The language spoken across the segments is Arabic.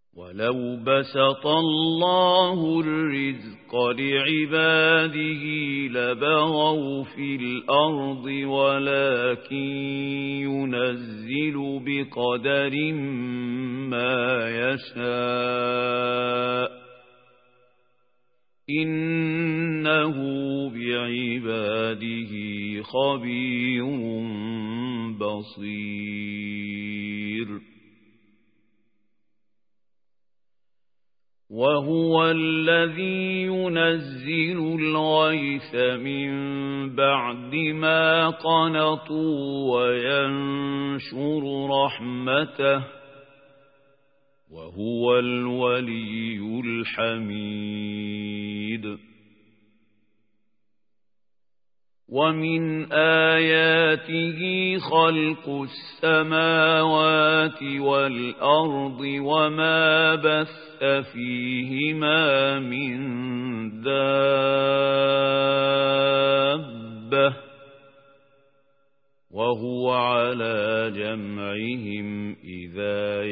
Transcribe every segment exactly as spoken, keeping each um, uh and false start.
ولو بسط الله الرزق لعباده لبغوا في الأرض ولكن ينزل بقدر ما يشاء إنه بعباده خبير بصير وهو الذي ينزل الغيث من بعد ما قنطوا وينشر رحمته وهو الولي الحميد ومن آياته خلق السماوات والأرض وما بث فيهما من دابة وهو على جمعهم إذا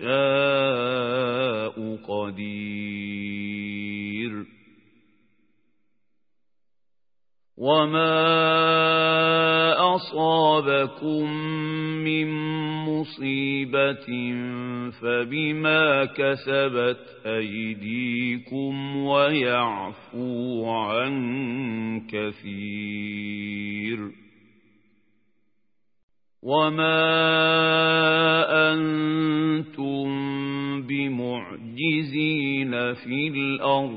يشاء قدير وما أصابكم من مصيبة فبما كسبت أيديكم ويعفو عن كثير وما أنتم بمعجزين في الأرض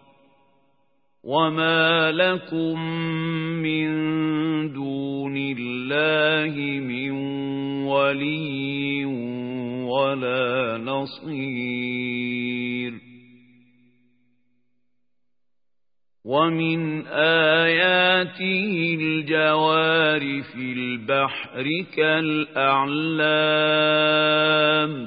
وما لكم من دون الله من ولي ولا نصير ومن آياته الجوار في البحر كالأعلام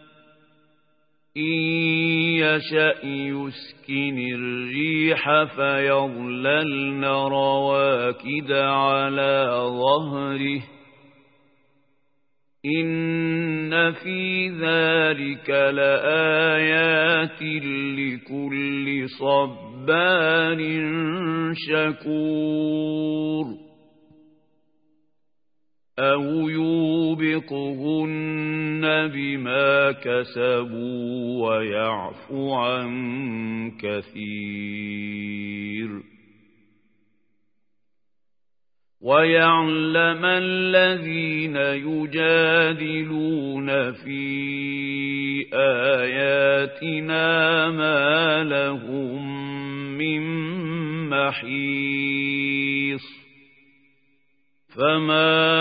إن يشأ يسكن الريح فيظللن رواكد على ظهره إن في ذلك لآيات لكل صبار شكور أو يوبقهن بما كسبوا ويعفو عن كثير ويعلم الذين يجادلون في آياتنا ما لهم من محيص فما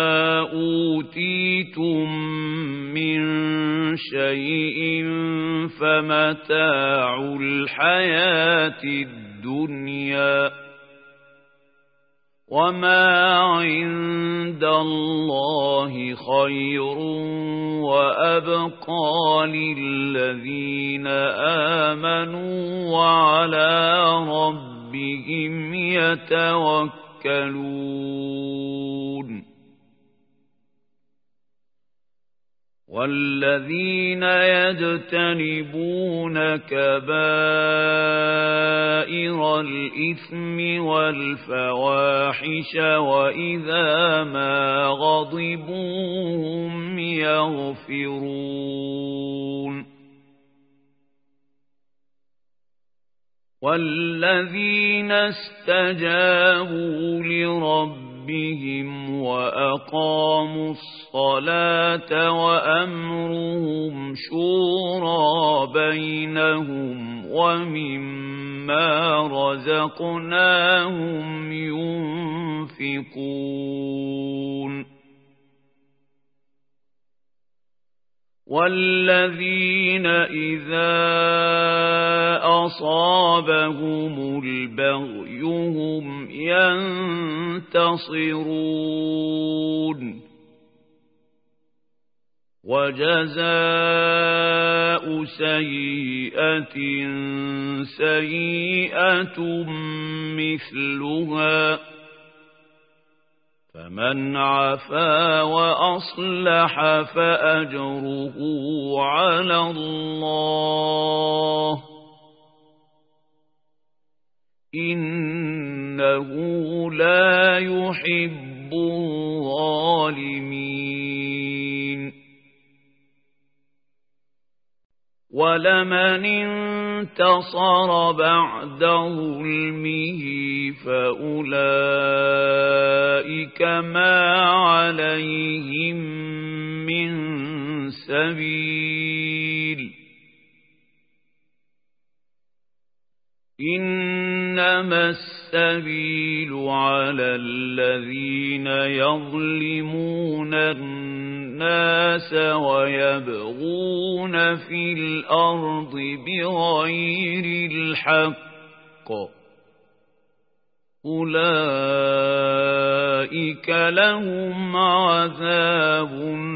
أوتيتم من شيء فمتاع الحياة الدنيا وما عند الله خير وأبقى للذين آمنوا وعلى ربهم يتوكلون والذين يجتنبون كبائر الإثم والفواحش وإذا ما غضبوا هم يغفرون والذين استجابوا لربهم بهم وأقاموا الصلاة وأمرهم شورى بينهم ومما رزقناهم ينفقون والذين إذا أصابهم البغي هم ينتصرون وجزاء سيئة سيئة مثلها فمن عفا وأصلح فأجره على الله إنه لا يحب الظالمين ولمن انتصر بعد ظلمه فأولئك ما عليهم من سبيل إنما السبيل على الذين يظلمون الناس ويبغون في الأرض بغير الحق أولئك لهم عذاب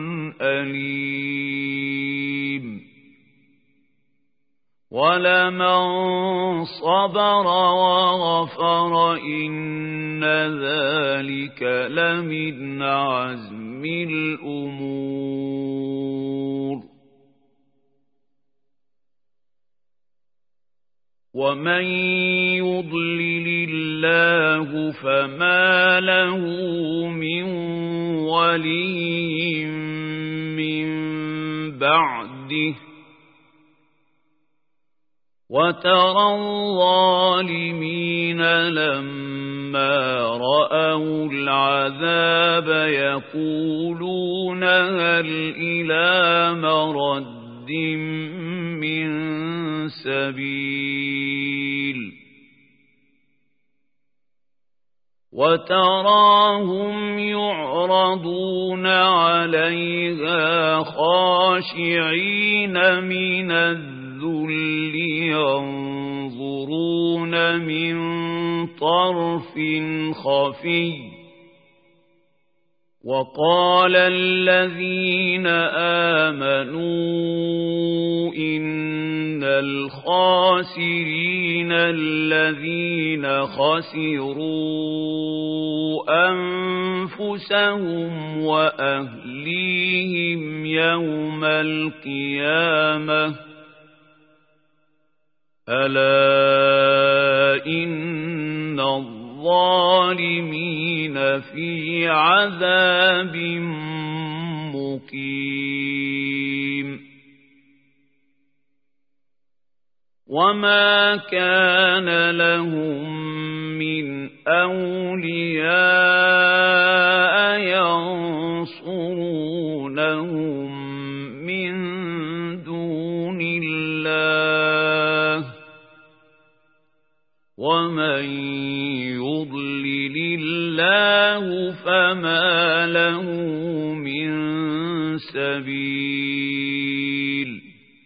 أليم ولمن صبر وغفر إن ذلك لمن عزم الأمور ومن يضلل الله فما له من ولي من بعده وترى الظالمين لما رأوا العذاب يقولون هل إلى مرد من سبيل وتراهم يعرضون عليها خاشعين من الذل ينظرون من طرف خفي وقال الذين آمنوا إن الخاسرين الذين خسروا أنفسهم وأهليهم يوم القيامة ألا إن الظالمين في عذاب مقيم وما كان لهم من أولياء ينصرونهم من دون الله ومن يضلل الله فما له من سبيل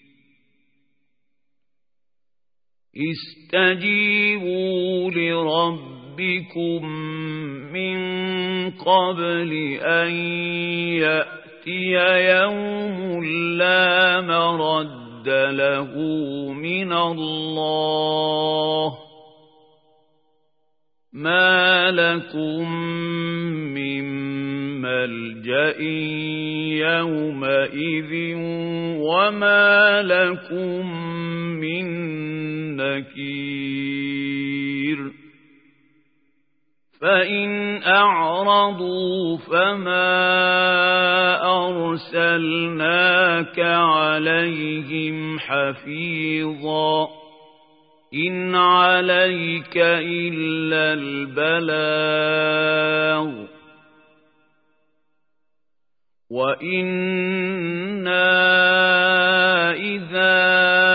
استجيبوا لربكم من قبل أن يأتي يوم لا مرد له من الله ما لكم من ملجأ يومئذ وما لكم من نكير فإن أعرضوا فما أرسلناك عليهم حفيظا إن عليك إلا البلاغ وإنا إذا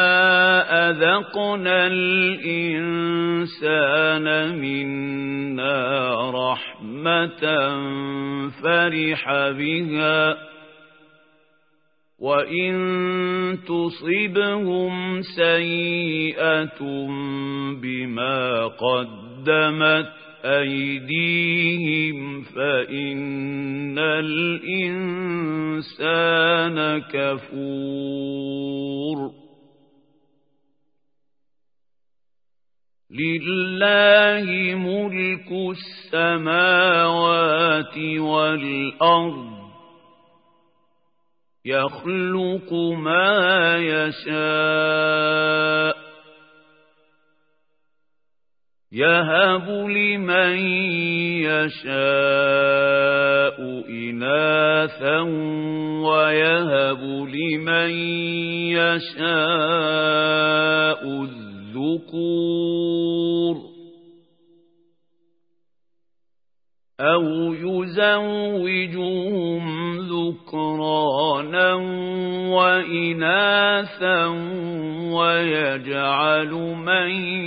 أذقنا الإنسان منا رحمة فرح بها وإن تصبهم سيئة بما قدمت أيديهم فإن الإنسان كفور لله ملك السماوات والأرض يخلق ما يشاء يهب لمن يشاء إناثا ويهب لمن يشاء الذكور أو يزوجهم ذكرانا وإناثا ويجعل من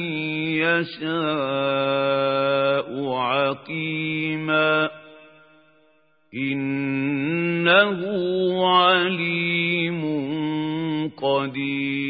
يشاء عقيما إنه عليم قدير.